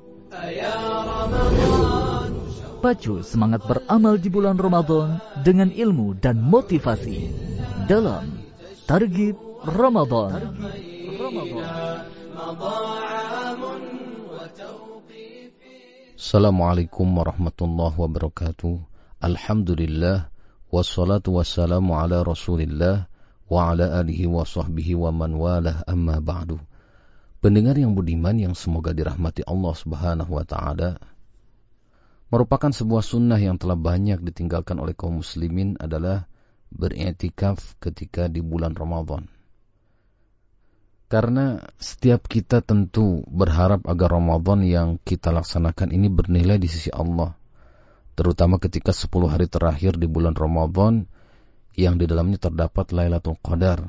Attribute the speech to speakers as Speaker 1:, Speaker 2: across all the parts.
Speaker 1: Pacu semangat beramal di bulan Ramadan dengan ilmu dan motivasi dalam Targhib Ramadan.
Speaker 2: Assalamualaikum warahmatullahi wabarakatuh. Alhamdulillah, wassalatu wassalamu ala Rasulillah wa ala alihi wa sahbihi wa man walah, amma ba'du. Pendengar yang budiman yang semoga dirahmati Allah Subhanahu wa taala, merupakan sebuah sunnah yang telah banyak ditinggalkan oleh kaum muslimin adalah beriktikaf ketika di bulan Ramadan. Karena setiap kita tentu berharap agar Ramadan yang kita laksanakan ini bernilai di sisi Allah, terutama ketika 10 hari terakhir di bulan Ramadan yang di dalamnya terdapat Lailatul Qadar,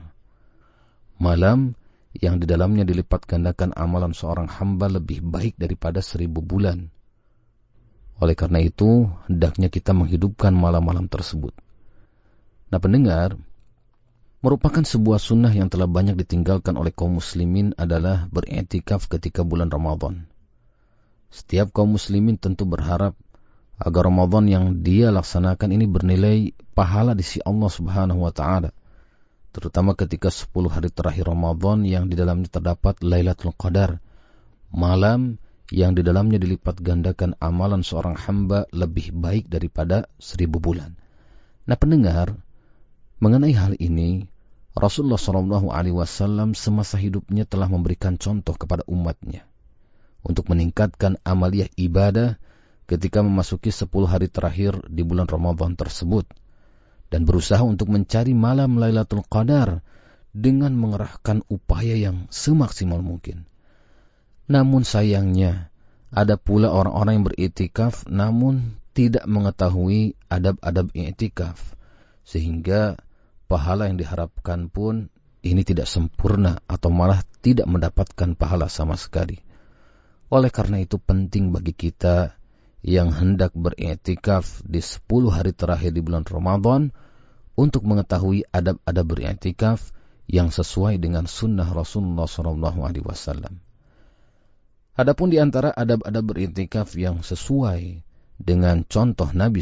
Speaker 2: malam yang di dalamnya dilipat gandakan amalan seorang hamba lebih baik daripada 1000 bulan. Oleh karena itu, hendaknya kita menghidupkan malam-malam tersebut. Nah pendengar, merupakan sebuah sunnah yang telah banyak ditinggalkan oleh kaum muslimin adalah beriktikaf ketika bulan Ramadan. Setiap kaum muslimin tentu berharap agar Ramadan yang dia laksanakan ini bernilai pahala di sisi Allah Subhanahu wa taala, terutama ketika 10 hari terakhir Ramadan yang di dalamnya terdapat Lailatul Qadar, malam yang di dalamnya dilipat gandakan amalan seorang hamba lebih baik daripada 1000 bulan. Nah pendengar, mengenai hal ini Rasulullah SAW semasa hidupnya telah memberikan contoh kepada umatnya untuk meningkatkan amaliyah ibadah ketika memasuki 10 hari terakhir di bulan Ramadan tersebut, dan berusaha untuk mencari malam Lailatul Qadar dengan mengerahkan upaya yang semaksimal mungkin. Namun sayangnya, ada pula orang-orang yang beriktikaf namun tidak mengetahui adab-adab iktikaf, sehingga pahala yang diharapkan pun ini tidak sempurna atau malah tidak mendapatkan pahala sama sekali. Oleh karena itu penting bagi kita yang hendak beriktikaf di 10 hari terakhir di bulan Ramadan untuk mengetahui adab-adab beriktikaf yang sesuai dengan sunnah Rasulullah SAW. Adapun di antara adab-adab beriktikaf yang sesuai dengan contoh Nabi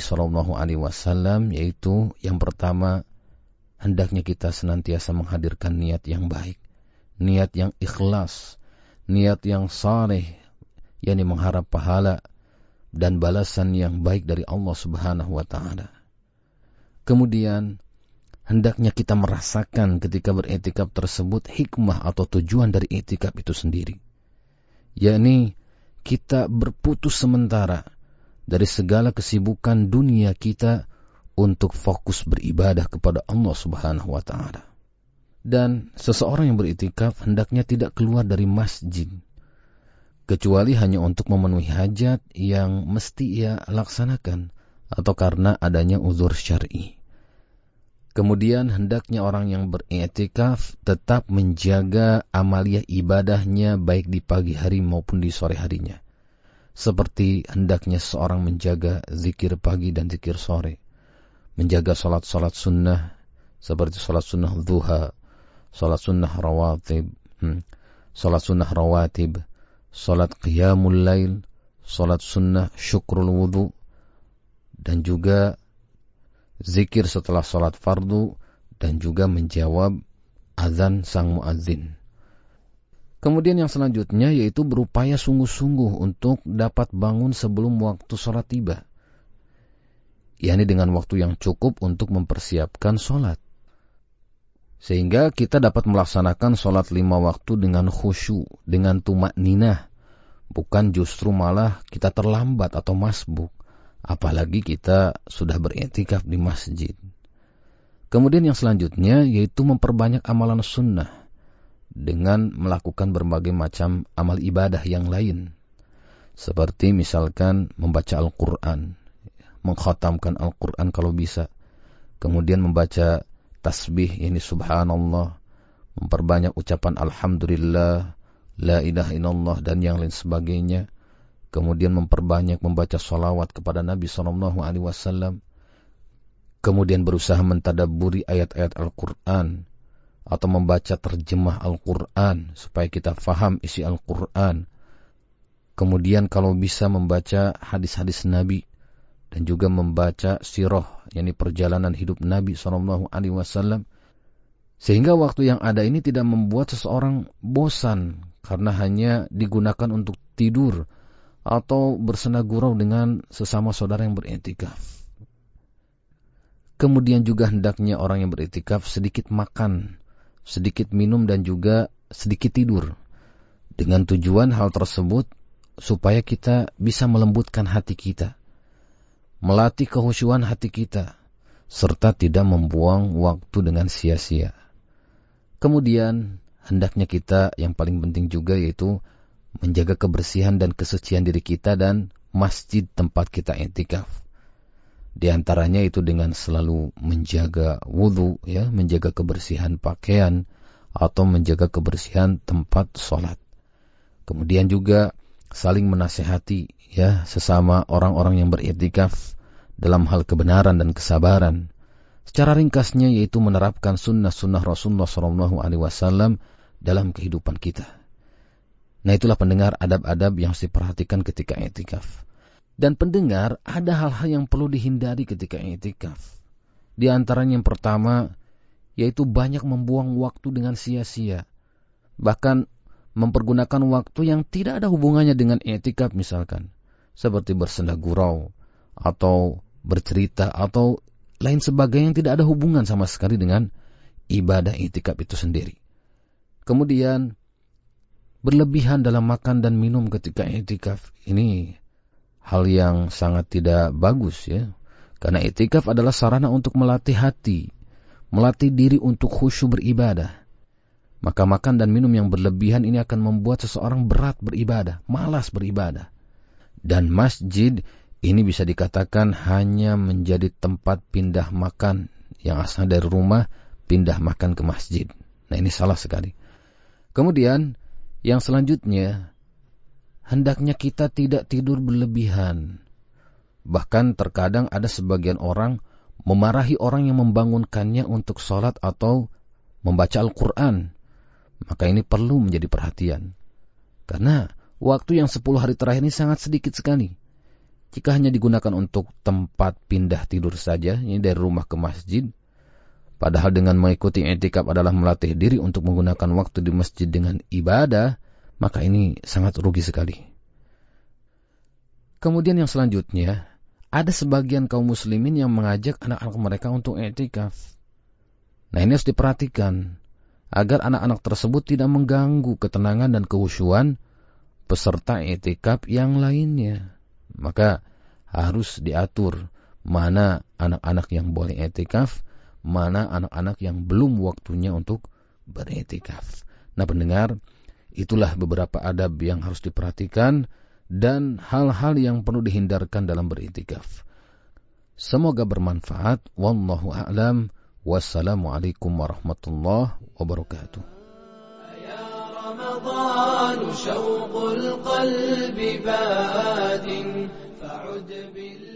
Speaker 2: SAW, yaitu yang pertama, hendaknya kita senantiasa menghadirkan niat yang baik, niat yang ikhlas, niat yang saleh, yakni mengharap pahala dan balasan yang baik dari Allah Subhanahu wa taala. Kemudian, hendaknya kita merasakan ketika beriktikaf tersebut hikmah atau tujuan dari iktikaf itu sendiri, yakni kita berputus sementara dari segala kesibukan dunia kita untuk fokus beribadah kepada Allah Subhanahu wa taala. Dan seseorang yang beriktikaf hendaknya tidak keluar dari masjid kecuali hanya untuk memenuhi hajat yang mesti ia laksanakan atau karena adanya uzur syar'i. Kemudian hendaknya orang yang beriktikaf tetap menjaga amaliyah ibadahnya baik di pagi hari maupun di sore harinya, seperti hendaknya seorang menjaga zikir pagi dan zikir sore, menjaga salat-salat sunnah seperti salat sunnah duha, salat sunnah rawatib, salat qiyamul lail, salat sunnah syukrul wudu, dan juga zikir setelah salat fardu, dan juga menjawab azan sang muadzin. Kemudian yang selanjutnya yaitu berupaya sungguh-sungguh untuk dapat bangun sebelum waktu salat tiba, yakni dengan waktu yang cukup untuk mempersiapkan sholat, sehingga kita dapat melaksanakan sholat 5 waktu dengan khusyuk, dengan tumakninah, bukan justru malah kita terlambat atau masbuk, apalagi kita sudah beriktikaf di masjid. Kemudian yang selanjutnya yaitu memperbanyak amalan sunnah dengan melakukan berbagai macam amal ibadah yang lain, seperti misalkan membaca Al-Quran, mengkhatamkan Al-Quran kalau bisa, kemudian membaca tasbih, ini subhanallah, memperbanyak ucapan alhamdulillah, la ilaha illallah, dan yang lain sebagainya. Kemudian memperbanyak membaca salawat kepada Nabi SAW. Kemudian berusaha mentadabburi ayat-ayat Al-Quran atau membaca terjemah Al-Quran supaya kita faham isi Al-Quran. Kemudian kalau bisa membaca hadis-hadis Nabi dan juga membaca sirah, yakni perjalanan hidup Nabi SAW, sehingga waktu yang ada ini tidak membuat seseorang bosan karena hanya digunakan untuk tidur atau bersenda gurau dengan sesama saudara yang beriktikaf. Kemudian juga hendaknya orang yang beriktikaf sedikit makan, sedikit minum dan juga sedikit tidur, dengan tujuan hal tersebut supaya kita bisa melembutkan hati kita, melatih kehusyuan hati kita, serta tidak membuang waktu dengan sia-sia. Kemudian hendaknya kita yang paling penting juga yaitu menjaga kebersihan dan kesucian diri kita dan masjid tempat kita i'tikaf. Di antaranya itu dengan selalu menjaga wudu, ya, menjaga kebersihan pakaian atau menjaga kebersihan tempat sholat. Kemudian juga saling menasihati, ya, sesama orang-orang yang beriktikaf dalam hal kebenaran dan kesabaran. Secara ringkasnya yaitu menerapkan sunnah-sunnah Rasulullah SAW dalam kehidupan kita. Nah, itulah pendengar adab-adab yang harus diperhatikan ketika i'tikaf. Dan pendengar, ada hal-hal yang perlu dihindari ketika i'tikaf. Di antaranya yang pertama yaitu banyak membuang waktu dengan sia-sia. Bahkan mempergunakan waktu yang tidak ada hubungannya dengan i'tikaf misalkan, seperti bersenda gurau atau bercerita atau lain sebagainya yang tidak ada hubungan sama sekali dengan ibadah i'tikaf itu sendiri. Kemudian berlebihan dalam makan dan minum ketika i'tikaf, ini hal yang sangat tidak bagus, ya. Karena i'tikaf adalah sarana untuk melatih hati, melatih diri untuk khusyuk beribadah. Maka makan dan minum yang berlebihan ini akan membuat seseorang berat beribadah, malas beribadah. Dan masjid ini bisa dikatakan hanya menjadi tempat pindah makan, yang asal dari rumah pindah makan ke masjid. Nah, ini salah sekali. Kemudian yang selanjutnya, hendaknya kita tidak tidur berlebihan. Bahkan terkadang ada sebagian orang memarahi orang yang membangunkannya untuk sholat atau membaca Al-Quran. Maka ini perlu menjadi perhatian. Karena waktu yang 10 hari terakhir ini sangat sedikit sekali. Jika hanya digunakan untuk tempat pindah tidur saja, ini dari rumah ke masjid, padahal dengan mengikuti i'tikaf adalah melatih diri untuk menggunakan waktu di masjid dengan ibadah, maka ini sangat rugi sekali. Kemudian yang selanjutnya, ada sebagian kaum muslimin yang mengajak anak-anak mereka untuk i'tikaf. Nah, ini harus diperhatikan agar anak-anak tersebut tidak mengganggu ketenangan dan kehusyuan peserta i'tikaf yang lainnya. Maka harus diatur mana anak-anak yang boleh i'tikaf, mana anak-anak yang belum waktunya untuk beriktikaf. Nah, pendengar, itulah beberapa adab yang harus diperhatikan dan hal-hal yang perlu dihindarkan dalam beriktikaf. Semoga bermanfaat. Wallahu a'lam. Wassalamualaikum warahmatullahi wabarakatuh. Ya Ramadan, syauqul qalbi badin fa'ud bil